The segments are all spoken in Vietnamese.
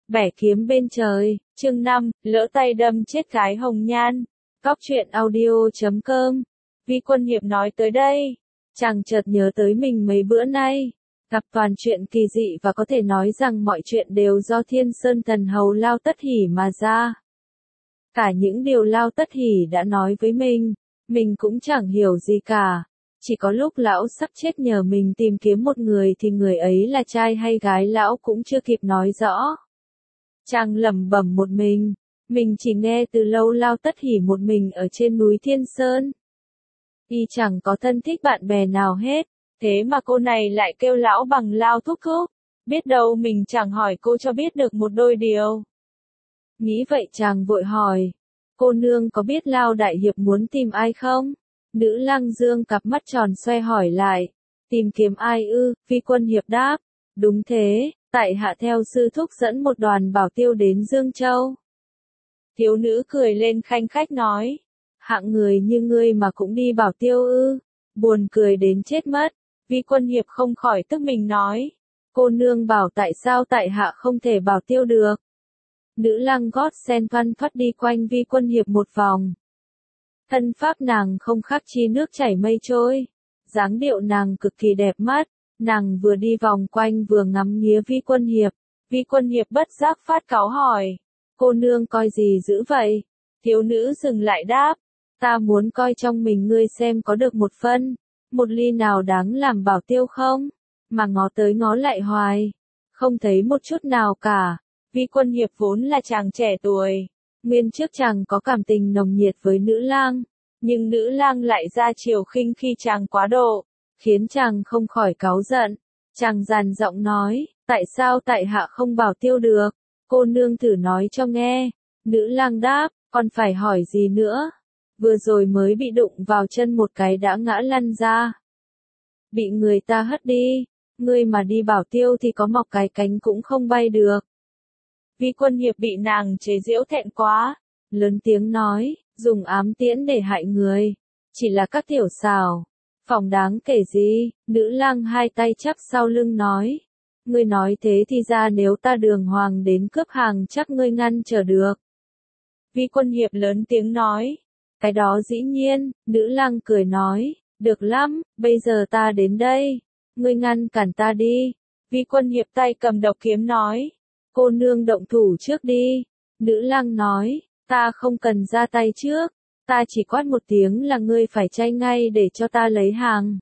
Bẻ kiếm bên trời, chương 5, lỡ tay đâm chết gái hồng nhan. Góc truyện audio.com. Vi Quân Hiệp nói tới đây, chàng chợt nhớ tới mình mấy bữa nay gặp toàn chuyện kỳ dị và có thể nói rằng mọi chuyện đều do Thiên Sơn Thần Hầu Lao Tất Hỷ mà ra. Cả những điều Lao Tất Hỷ đã nói với mình cũng chẳng hiểu gì cả. Chỉ có lúc lão sắp chết nhờ mình tìm kiếm một người thì người ấy là trai hay gái lão cũng chưa kịp nói rõ. Chàng lẩm bẩm một mình chỉ nghe từ lâu Lao Tất Hỷ một mình ở trên núi Thiên Sơn. Y chẳng có thân thích bạn bè nào hết, thế mà cô này lại kêu lão bằng Lao thúc thúc, biết đâu mình chẳng hỏi cô cho biết được một đôi điều. Nghĩ vậy chàng vội hỏi, cô nương có biết Lao đại hiệp muốn tìm ai không? Nữ lang dương cặp mắt tròn xoe hỏi lại, tìm kiếm ai ư? Vi Quân Hiệp đáp, đúng thế, tại hạ theo sư thúc dẫn một đoàn bảo tiêu đến Dương Châu. Thiếu nữ cười lên khanh khách nói, hạng người như ngươi mà cũng đi bảo tiêu ư? Buồn cười đến chết mất. Vi Quân Hiệp không khỏi tức mình nói, cô nương bảo tại sao tại hạ không thể bảo tiêu được. Nữ lang gót sen văn thoắt đi quanh Vi Quân Hiệp một vòng. Thân pháp nàng không khác chi nước chảy mây trôi, dáng điệu nàng cực kỳ đẹp mắt, nàng vừa đi vòng quanh vừa ngắm nghía Vi Quân Hiệp. Vi Quân Hiệp bất giác phát cáu hỏi, cô nương coi gì dữ vậy? Thiếu nữ dừng lại đáp, ta muốn coi trong mình ngươi xem có được một ly nào đáng làm bảo tiêu không? Mà ngó tới ngó lại hoài, không thấy một chút nào cả. Vi Quân Hiệp vốn là chàng trẻ tuổi, nguyên trước chàng có cảm tình nồng nhiệt với nữ lang, nhưng nữ lang lại ra chiều khinh khi chàng quá độ, khiến chàng không khỏi cáu giận. Chàng dằn giọng nói, tại sao tại hạ không bảo tiêu được? Cô nương thử nói cho nghe. Nữ lang đáp, còn phải hỏi gì nữa? Vừa rồi mới bị đụng vào chân một cái đã ngã lăn ra. Bị người ta hất đi, ngươi mà đi bảo tiêu thì có mọc cái cánh cũng không bay được. Vi Quân Hiệp bị nàng chế giễu thẹn quá, lớn tiếng nói, dùng ám tiễn để hại người, chỉ là các tiểu xảo, phỏng đáng kể gì? Nữ lang hai tay chắp sau lưng nói, ngươi nói thế thì ra nếu ta đường hoàng đến cướp hàng chắc ngươi ngăn trở được. Vi Quân Hiệp lớn tiếng nói, cái đó dĩ nhiên. Nữ lang cười nói, được lắm, bây giờ ta đến đây, ngươi ngăn cản ta đi. Vi Quân Hiệp tay cầm độc kiếm nói, cô nương động thủ trước đi. Nữ lang nói, ta không cần ra tay trước, ta chỉ quát một tiếng là ngươi phải chay ngay để cho ta lấy hàng.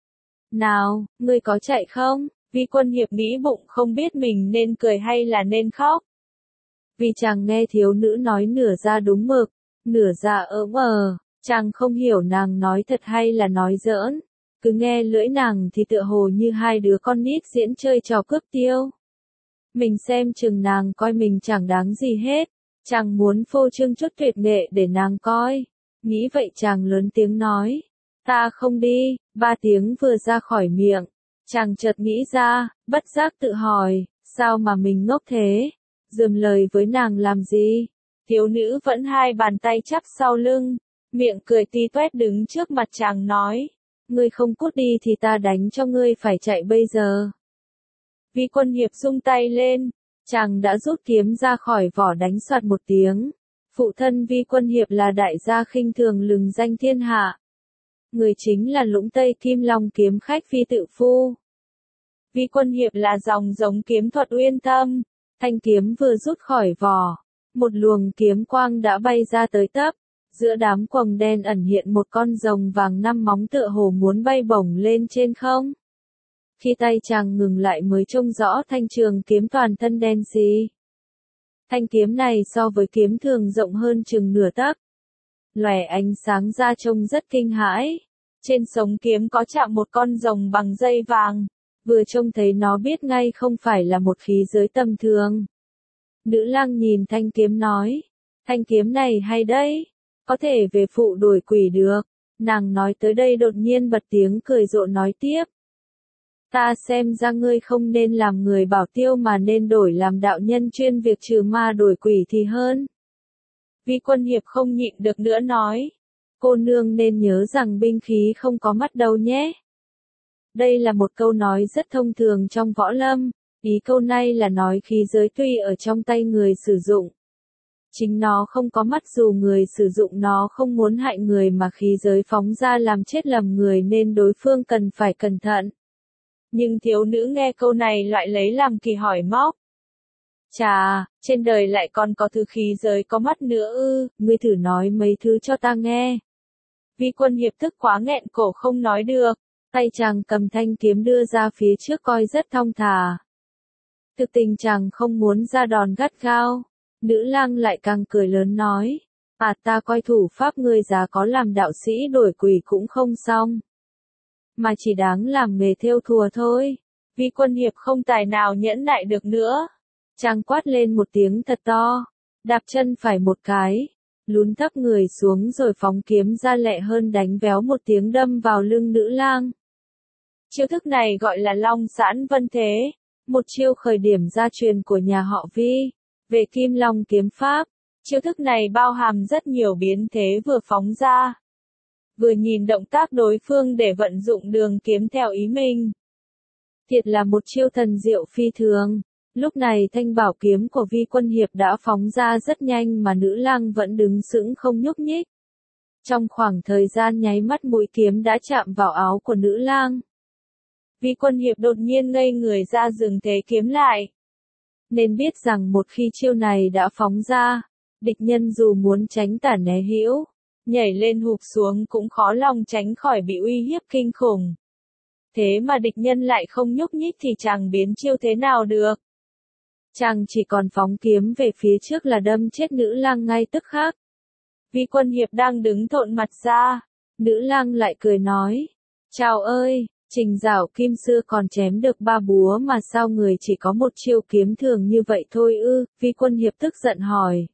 Nào, ngươi có chạy không? Vi Quân Hiệp nghĩ bụng không biết mình nên cười hay là nên khóc. Vì chàng nghe thiếu nữ nói nửa ra đúng mực, nửa ra chàng không hiểu nàng nói thật hay là nói giỡn. Cứ nghe lưỡi nàng thì tựa hồ như hai đứa con nít diễn chơi trò cướp tiêu. Mình xem chừng nàng coi mình chẳng đáng gì hết, chàng muốn phô trương chút tuyệt nghệ để nàng coi. Nghĩ vậy chàng lớn tiếng nói, ta không đi. 3 tiếng vừa ra khỏi miệng, chàng chợt nghĩ ra, bất giác tự hỏi, sao mà mình ngốc thế? Dườm lời với nàng làm gì? Thiếu nữ vẫn hai bàn tay chắp sau lưng, miệng cười tí toét đứng trước mặt chàng nói, ngươi không cút đi thì ta đánh cho ngươi phải chạy bây giờ. Vi Quân Hiệp rung tay lên, chàng đã rút kiếm ra khỏi vỏ đánh soạt một tiếng. Phụ thân Vi Quân Hiệp là đại gia khinh thường lừng danh thiên hạ. Người chính là Lũng Tây Kim Long kiếm khách Phi Tự Phu. Vi Quân Hiệp là dòng giống kiếm thuật uyên thâm, thanh kiếm vừa rút khỏi vỏ, một luồng kiếm quang đã bay ra tới tấp. Giữa đám quầng đen ẩn hiện một con rồng vàng 5 móng tựa hồ muốn bay bổng lên trên không. Khi tay chàng ngừng lại mới trông rõ thanh trường kiếm toàn thân đen xì. Thanh kiếm này so với kiếm thường rộng hơn chừng nửa tấc, lòe ánh sáng ra trông rất kinh hãi. Trên sống kiếm có chạm một con rồng bằng dây vàng, vừa trông thấy nó biết ngay không phải là một khí giới tầm thường. Nữ lang nhìn thanh kiếm nói, thanh kiếm này hay đấy, có thể về phụ đuổi quỷ được. Nàng nói tới đây đột nhiên bật tiếng cười rộ nói tiếp, ta xem ra ngươi không nên làm người bảo tiêu mà nên đổi làm đạo nhân chuyên việc trừ ma đuổi quỷ thì hơn. Vi Quân Hiệp không nhịn được nữa nói, cô nương nên nhớ rằng binh khí không có mắt đâu nhé. Đây là một câu nói rất thông thường trong võ lâm, Ý câu này là nói khí giới tuy ở trong tay người sử dụng. Chính nó không có mắt dù người sử dụng nó không muốn hại người mà khí giới phóng ra làm chết lầm người nên đối phương cần phải cẩn thận. Nhưng thiếu nữ nghe câu này lại lấy làm kỳ hỏi móc. Chà, trên đời lại còn có thứ khí giới có mắt nữa ư, ngươi thử nói mấy thứ cho ta nghe. Vi Quân Hiệp tức quá nghẹn cổ không nói được, tay chàng cầm thanh kiếm đưa ra phía trước coi rất thong thả. Thực tình chàng không muốn ra đòn gắt gao, nữ lang lại càng cười lớn nói, ta coi thủ pháp ngươi giá có làm đạo sĩ đổi quỷ cũng không xong. Mà chỉ đáng làm nghề thêu thùa thôi. Vi Quân Hiệp không tài nào nhẫn nại được nữa. Chàng quát lên một tiếng thật to, đạp chân phải một cái, lún thấp người xuống rồi phóng kiếm ra lẹ hơn đánh véo một tiếng đâm vào lưng nữ lang. Chiêu thức này gọi là Long Giãn Vân Thế, một chiêu khởi điểm gia truyền của nhà họ Vi, về Kim Long kiếm pháp. Chiêu thức này bao hàm rất nhiều biến thế vừa phóng ra, vừa nhìn động tác đối phương để vận dụng đường kiếm theo ý mình. Thiệt là một chiêu thần diệu phi thường. Lúc này thanh bảo kiếm của Vi Quân Hiệp đã phóng ra rất nhanh mà nữ lang vẫn đứng sững không nhúc nhích. Trong khoảng thời gian nháy mắt mũi kiếm đã chạm vào áo của nữ lang. Vi Quân Hiệp đột nhiên ngây người ra dừng thế kiếm lại. Nên biết rằng một khi chiêu này đã phóng ra, địch nhân dù muốn tránh tả né hữu, nhảy lên hụp xuống cũng khó lòng tránh khỏi bị uy hiếp kinh khủng. Thế mà địch nhân lại không nhúc nhích thì chàng biến chiêu thế nào được? Chàng chỉ còn phóng kiếm về phía trước là đâm chết nữ lang ngay tức khắc. Vi Quân Hiệp đang đứng thộn mặt ra, nữ lang lại cười nói, chào ơi, Trình Giảo Kim xưa còn chém được 3 búa mà sao người chỉ có một chiêu kiếm thường như vậy thôi ư? Vi Quân Hiệp tức giận hỏi.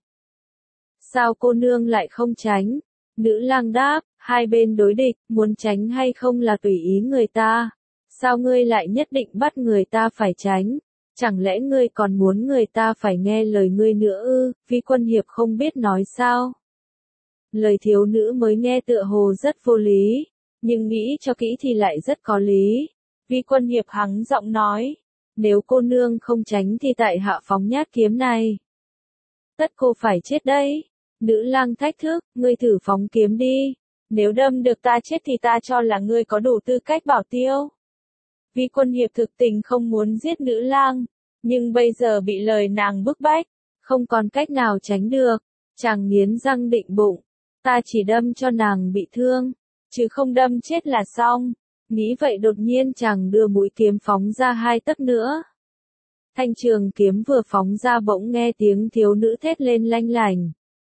Sao cô nương lại không tránh? Nữ lang đáp, hai bên đối địch, muốn tránh hay không là tùy ý người ta. Sao ngươi lại nhất định bắt người ta phải tránh? Chẳng lẽ ngươi còn muốn người ta phải nghe lời ngươi nữa ư? Vi Quân Hiệp không biết nói sao. Lời thiếu nữ mới nghe tựa hồ rất vô lý, nhưng nghĩ cho kỹ thì lại rất có lý. Vi Quân Hiệp hắng giọng nói, nếu cô nương không tránh thì tại hạ phóng nhát kiếm này. Tất cô phải chết đấy. Nữ lang thách thức, ngươi thử phóng kiếm đi. Nếu đâm được ta chết thì ta cho là ngươi có đủ tư cách bảo tiêu. Vi Quân Hiệp thực tình không muốn giết nữ lang, nhưng bây giờ bị lời nàng bức bách, không còn cách nào tránh được. Chàng nghiến răng định bụng, ta chỉ đâm cho nàng bị thương, chứ không đâm chết là xong. Nghĩ vậy đột nhiên chàng đưa mũi kiếm phóng ra 2 tấc nữa. Thanh trường kiếm vừa phóng ra bỗng nghe tiếng thiếu nữ thét lên lanh lảnh.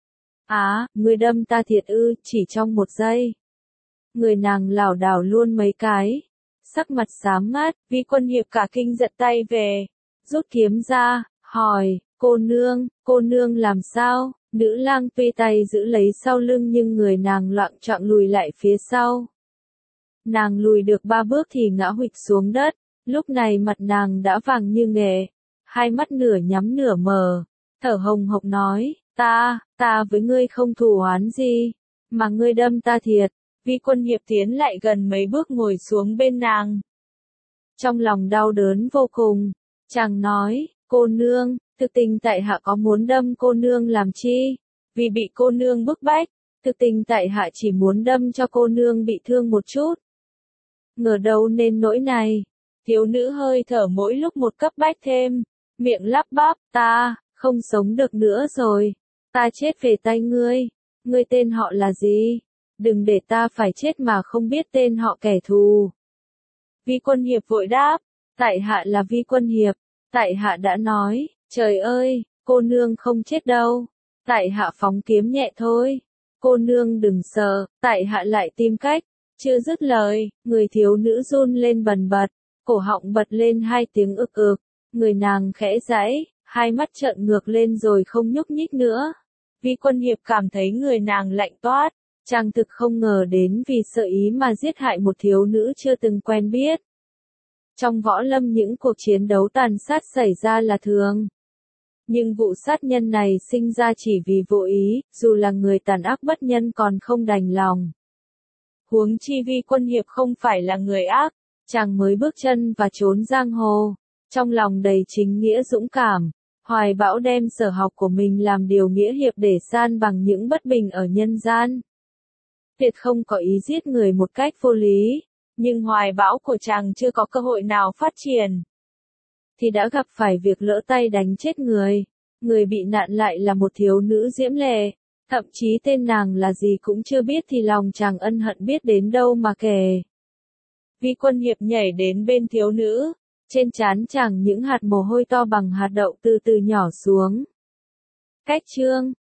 Ngươi đâm ta thiệt ư, chỉ trong 1 giây. Người nàng lảo đảo luôn mấy cái. Sắc mặt xám ngắt, Vi Quân Hiệp cả kinh giật tay về. Rút kiếm ra, hỏi, cô nương làm sao? Nữ lang tuy tay giữ lấy sau lưng nhưng người nàng loạng choạng lùi lại phía sau. Nàng lùi được 3 bước thì ngã huỵch xuống đất, lúc này mặt nàng đã vàng như nghệ, hai mắt nửa nhắm nửa mở, thở hồng hộc nói, ta với ngươi không thù oán gì, mà ngươi đâm ta thiệt. Vi Quân Hiệp tiến lại gần mấy bước ngồi xuống bên nàng. Trong lòng đau đớn vô cùng, chàng nói, cô nương, thực tình tại hạ có muốn đâm cô nương làm chi? Vì bị cô nương bức bách, thực tình tại hạ chỉ muốn đâm cho cô nương bị thương một chút. Ngờ đâu nên nỗi này. Thiếu nữ hơi thở mỗi lúc một cấp bách thêm, miệng lắp bắp, ta không sống được nữa rồi, ta chết về tay ngươi. Ngươi tên họ là gì? Đừng để ta phải chết mà không biết tên họ kẻ thù. Vi Quân Hiệp vội đáp, tại hạ là Vi Quân Hiệp, tại hạ đã nói, trời ơi, cô nương không chết đâu, tại hạ phóng kiếm nhẹ thôi, cô nương đừng sợ, tại hạ lại tìm cách. Chưa dứt lời, người thiếu nữ run lên bần bật, cổ họng bật lên 2 tiếng ực ực, người nàng khẽ giãy, hai mắt trợn ngược lên rồi không nhúc nhích nữa. Vi Quân Hiệp cảm thấy người nàng lạnh toát. Chàng thực không ngờ đến vì sợ ý mà giết hại một thiếu nữ chưa từng quen biết. Trong võ lâm những cuộc chiến đấu tàn sát xảy ra là thường. Nhưng vụ sát nhân này sinh ra chỉ vì vô ý, dù là người tàn ác bất nhân còn không đành lòng. Huống chi Vi Quân Hiệp không phải là người ác, chàng mới bước chân và trốn giang hồ. Trong lòng đầy chính nghĩa dũng cảm, Hoài Bão đem sở học của mình làm điều nghĩa hiệp để san bằng những bất bình ở nhân gian. Tuyệt không có ý giết người một cách vô lý, nhưng hoài bão của chàng chưa có cơ hội nào phát triển, thì đã gặp phải việc lỡ tay đánh chết người. Người bị nạn lại là một thiếu nữ diễm lệ, thậm chí tên nàng là gì cũng chưa biết thì lòng chàng ân hận biết đến đâu mà kể. Vi Quân Hiệp nhảy đến bên thiếu nữ, trên trán chàng những hạt mồ hôi to bằng hạt đậu từ từ nhỏ xuống. Cách chương